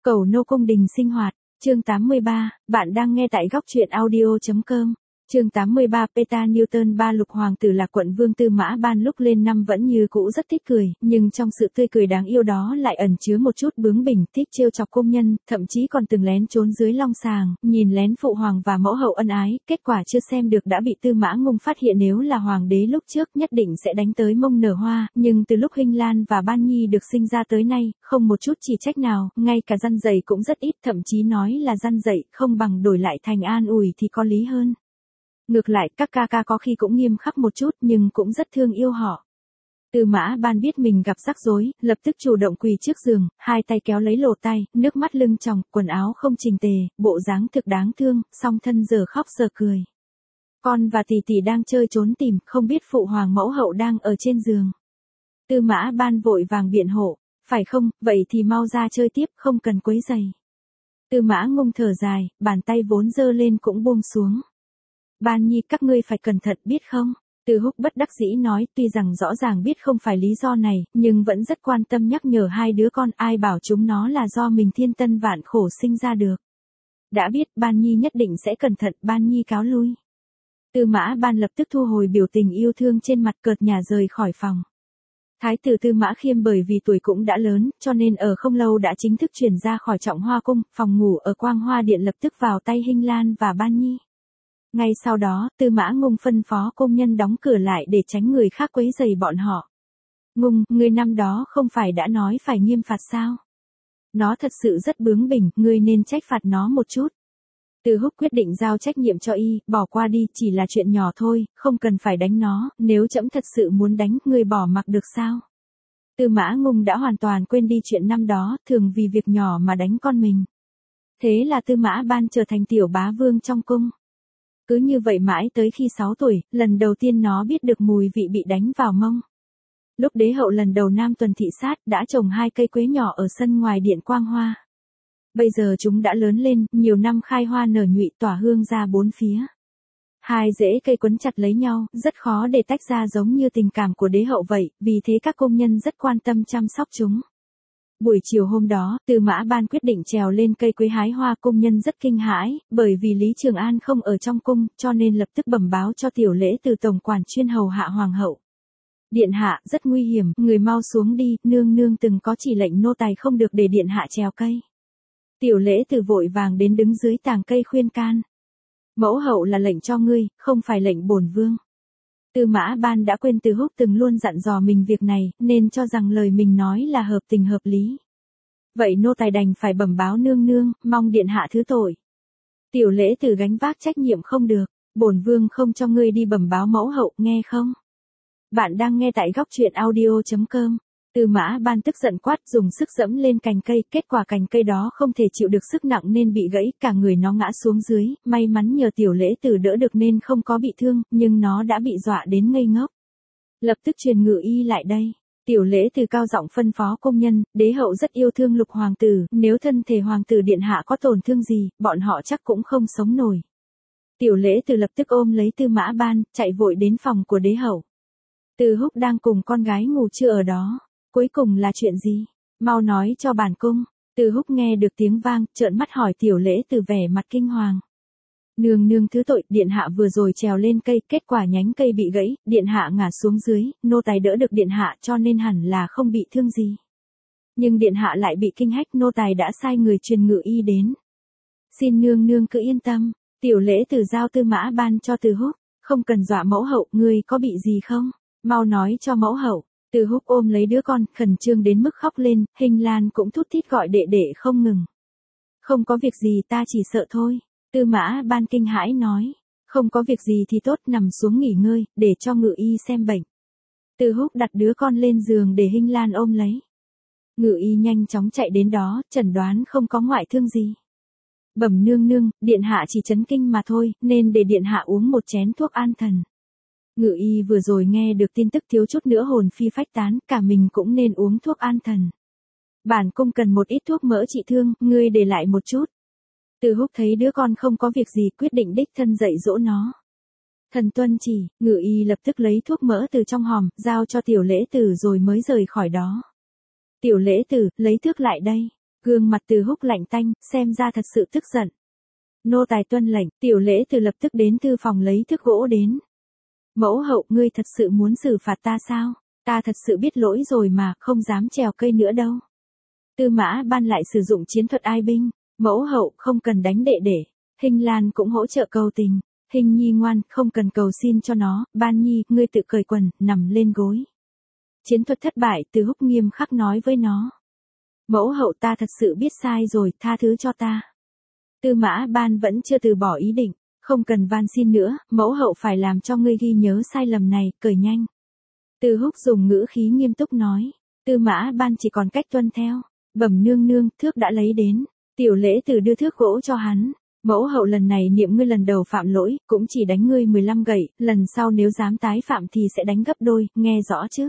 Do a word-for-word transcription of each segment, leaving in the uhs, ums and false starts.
Cầu nô cung đình sinh hoạt, chương tám mươi ba, bạn đang nghe tại góc truyện audio.com. Chương tám mươi ba Peter Newton ba lục hoàng tử là quận vương Tư Mã Ban lúc lên năm vẫn như cũ rất thích cười, nhưng trong sự tươi cười đáng yêu đó lại ẩn chứa một chút bướng bỉnh, thích trêu chọc công nhân, thậm chí còn từng lén trốn dưới long sàng, nhìn lén phụ hoàng và mẫu hậu ân ái, kết quả chưa xem được đã bị Tư Mã Ngung phát hiện nếu là hoàng đế lúc trước nhất định sẽ đánh tới mông nở hoa, nhưng từ lúc Hinh Lan và Ban Nhi được sinh ra tới nay, không một chút chỉ trách nào, ngay cả răn dạy cũng rất ít, thậm chí nói là răn dạy không bằng đổi lại thành an ủi thì có lý hơn. Ngược lại, các ca ca có khi cũng nghiêm khắc một chút nhưng cũng rất thương yêu họ. Tư Mã Ban biết mình gặp rắc rối, lập tức chủ động quỳ trước giường, hai tay kéo lấy lỗ tai, nước mắt lưng tròng, quần áo không chỉnh tề, bộ dáng thực đáng thương, song thân giờ khóc giờ cười. Con và tỷ tỷ đang chơi trốn tìm, không biết phụ hoàng mẫu hậu đang ở trên giường. Tư Mã Ban vội vàng biện hộ, phải không, vậy thì mau ra chơi tiếp, không cần quấy rầy. Tư Mã Ngung thở dài, bàn tay vốn giơ lên cũng buông xuống. Ban Nhi các ngươi phải cẩn thận biết không? Từ Húc bất đắc dĩ nói, tuy rằng rõ ràng biết không phải lý do này, nhưng vẫn rất quan tâm nhắc nhở hai đứa con, ai bảo chúng nó là do mình thiên tân vạn khổ sinh ra được. Đã biết, Ban Nhi nhất định sẽ cẩn thận, Ban Nhi cáo lui. Tư Mã Ban lập tức thu hồi biểu tình yêu thương trên mặt, cợt nhả rời khỏi phòng. Thái tử Tư Mã Khiêm bởi vì tuổi cũng đã lớn, cho nên ở không lâu đã chính thức chuyển ra khỏi Trọng Hoa cung, phòng ngủ ở Quang Hoa điện lập tức vào tay Hinh Lan và Ban Nhi. Ngay sau đó, Tư Mã Ngung phân phó công nhân đóng cửa lại để tránh người khác quấy rầy bọn họ. Ngung, ngươi năm đó không phải đã nói phải nghiêm phạt sao? Nó thật sự rất bướng bỉnh, ngươi nên trách phạt nó một chút. Từ Húc quyết định giao trách nhiệm cho y, bỏ qua đi, chỉ là chuyện nhỏ thôi, không cần phải đánh nó, nếu trẫm thật sự muốn đánh, ngươi bỏ mặc được sao? Tư Mã Ngung đã hoàn toàn quên đi chuyện năm đó, thường vì việc nhỏ mà đánh con mình. Thế là Tư Mã Ban trở thành tiểu bá vương trong cung. Cứ như vậy mãi tới khi sáu tuổi, lần đầu tiên nó biết được mùi vị bị đánh vào mông. Lúc đế hậu lần đầu Nam tuần thị sát, đã trồng hai cây quế nhỏ ở sân ngoài điện Quang Hoa. Bây giờ chúng đã lớn lên, nhiều năm khai hoa nở nhụy tỏa hương ra bốn phía. Hai rễ cây quấn chặt lấy nhau, rất khó để tách ra giống như tình cảm của đế hậu vậy, vì thế các công nhân rất quan tâm chăm sóc chúng. Buổi chiều hôm đó, Tư Mã Ban quyết định trèo lên cây quế hái hoa, công nhân rất kinh hãi, bởi vì Lý Trường An không ở trong cung, cho nên lập tức bẩm báo cho tiểu lễ từ tổng quản chuyên hầu hạ hoàng hậu. Điện hạ, rất nguy hiểm, người mau xuống đi, nương nương từng có chỉ lệnh nô tài không được để điện hạ trèo cây. Tiểu lễ từ vội vàng đến đứng dưới tàng cây khuyên can. Mẫu hậu là lệnh cho ngươi, không phải lệnh bổn vương. Tư Mã Ban đã quên Từ Húc từng luôn dặn dò mình việc này, nên cho rằng lời mình nói là hợp tình hợp lý. Vậy nô tài đành phải bẩm báo nương nương, mong điện hạ thứ tội. Tiểu lễ từ gánh vác trách nhiệm không được, bổn vương không cho ngươi đi bẩm báo mẫu hậu, nghe không? Bạn đang nghe tại góc truyện audio.com. Tư Mã Ban tức giận quát, dùng sức dẫm lên cành cây, kết quả cành cây đó không thể chịu được sức nặng nên bị gãy, cả người nó ngã xuống dưới, may mắn nhờ tiểu lễ tử đỡ được nên không có bị thương, nhưng nó đã bị dọa đến ngây ngốc. Lập tức truyền ngự y lại đây. Tiểu lễ tử cao giọng phân phó công nhân, đế hậu rất yêu thương lục hoàng tử, nếu thân thể hoàng tử điện hạ có tổn thương gì, bọn họ chắc cũng không sống nổi. Tiểu lễ tử lập tức ôm lấy Tư Mã Ban, chạy vội đến phòng của đế hậu. Từ Húc đang cùng con gái ngủ trưa ở đó. Cuối cùng là chuyện gì? Mau nói cho bản cung. Từ Húc nghe được tiếng vang, trợn mắt hỏi tiểu lễ từ vẻ mặt kinh hoàng. Nương nương thứ tội, điện hạ vừa rồi trèo lên cây, kết quả nhánh cây bị gãy, điện hạ ngã xuống dưới, nô tài đỡ được điện hạ cho nên hẳn là không bị thương gì. Nhưng điện hạ lại bị kinh hách, nô tài đã sai người truyền ngự y đến. Xin nương nương cứ yên tâm, tiểu lễ từ giao Tư Mã Ban cho Từ Húc, không cần dọa mẫu hậu, ngươi có bị gì không? Mau nói cho mẫu hậu. Từ Húc ôm lấy đứa con, khẩn trương đến mức khóc lên, Hinh Lan cũng thút thít gọi đệ đệ không ngừng. Không có việc gì, ta chỉ sợ thôi. Tư Mã Ban kinh hãi nói, không có việc gì thì tốt, nằm xuống nghỉ ngơi, để cho ngự y xem bệnh. Từ Húc đặt đứa con lên giường để Hinh Lan ôm lấy. Ngự y nhanh chóng chạy đến đó, chẩn đoán không có ngoại thương gì. Bẩm nương nương, điện hạ chỉ chấn kinh mà thôi, nên để điện hạ uống một chén thuốc an thần. Ngự y vừa rồi nghe được tin tức thiếu chút nữa hồn phi phách tán, cả mình cũng nên uống thuốc an thần. Bản cung cần một ít thuốc mỡ trị thương, ngươi để lại một chút. Từ Húc thấy đứa con không có việc gì, quyết định đích thân dạy dỗ nó. Thần tuân chỉ, ngự y lập tức lấy thuốc mỡ từ trong hòm, giao cho tiểu lễ tử rồi mới rời khỏi đó. Tiểu lễ tử, lấy thước lại đây. Gương mặt Từ Húc lạnh tanh, xem ra thật sự tức giận. Nô tài tuân lệnh, Tiểu Lễ Từ lập tức đến thư phòng lấy thước gỗ đến. Mẫu hậu, ngươi thật sự muốn xử phạt ta sao? Ta thật sự biết lỗi rồi mà, không dám trèo cây nữa đâu. Tư Mã Ban lại sử dụng chiến thuật ai binh. Mẫu hậu, không cần đánh đệ đệ. Hình Lan cũng hỗ trợ cầu tình. Hình Nhi ngoan, không cần cầu xin cho nó. Ban Nhi, ngươi tự cởi quần, nằm lên gối. Chiến thuật thất bại, Từ Húc nghiêm khắc nói với nó. Mẫu hậu, ta thật sự biết sai rồi, tha thứ cho ta. Tư Mã Ban vẫn chưa từ bỏ ý định. Không cần van xin nữa, mẫu hậu phải làm cho ngươi ghi nhớ sai lầm này, cởi nhanh. Từ Húc dùng ngữ khí nghiêm túc nói. Tư Mã Ban chỉ còn cách tuân theo. Bẩm nương nương, thước đã lấy đến. Tiểu Lễ Từ đưa thước gỗ cho hắn. Mẫu hậu, lần này niệm ngươi lần đầu phạm lỗi, cũng chỉ đánh ngươi mười lăm gậy, lần sau nếu dám tái phạm thì sẽ đánh gấp đôi, nghe rõ chứ.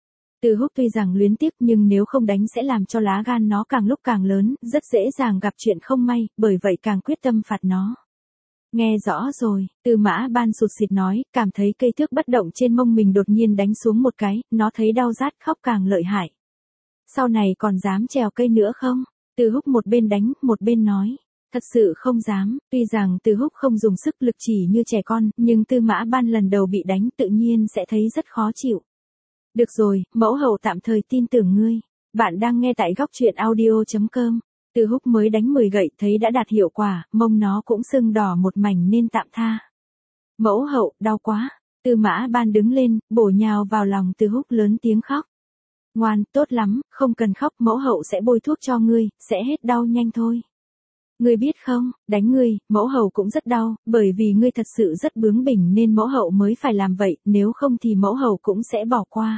Từ Húc tuy rằng luyến tiếc nhưng nếu không đánh sẽ làm cho lá gan nó càng lúc càng lớn, rất dễ dàng gặp chuyện không may, bởi vậy càng quyết tâm phạt nó. Nghe rõ rồi, Tư Mã Ban sụt sịt nói, cảm thấy cây thước bất động trên mông mình đột nhiên đánh xuống một cái, nó thấy đau rát khóc càng lợi hại. Sau này còn dám trèo cây nữa không? Từ Húc một bên đánh, một bên nói. Thật sự không dám, tuy rằng Từ Húc không dùng sức lực chỉ như trẻ con, nhưng Tư Mã Ban lần đầu bị đánh tự nhiên sẽ thấy rất khó chịu. Được rồi, mẫu hậu tạm thời tin tưởng ngươi. Bạn đang nghe tại góc truyện audio chấm com. Từ Húc mới đánh mười gậy thấy đã đạt hiệu quả, mông nó cũng sưng đỏ một mảnh nên tạm tha. Mẫu hậu, đau quá. Tư Mã Ban đứng lên, bổ nhào vào lòng Từ Húc lớn tiếng khóc. Ngoan, tốt lắm, không cần khóc, mẫu hậu sẽ bôi thuốc cho ngươi, sẽ hết đau nhanh thôi. Ngươi biết không, đánh ngươi, mẫu hậu cũng rất đau, bởi vì ngươi thật sự rất bướng bỉnh nên mẫu hậu mới phải làm vậy, nếu không thì mẫu hậu cũng sẽ bỏ qua.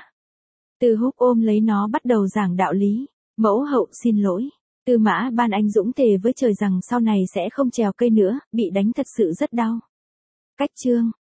Từ Húc ôm lấy nó bắt đầu giảng đạo lý. Mẫu hậu xin lỗi. Tư Mã Ban anh dũng thề với trời rằng sau này sẽ không trèo cây nữa, bị đánh thật sự rất đau. Cách chương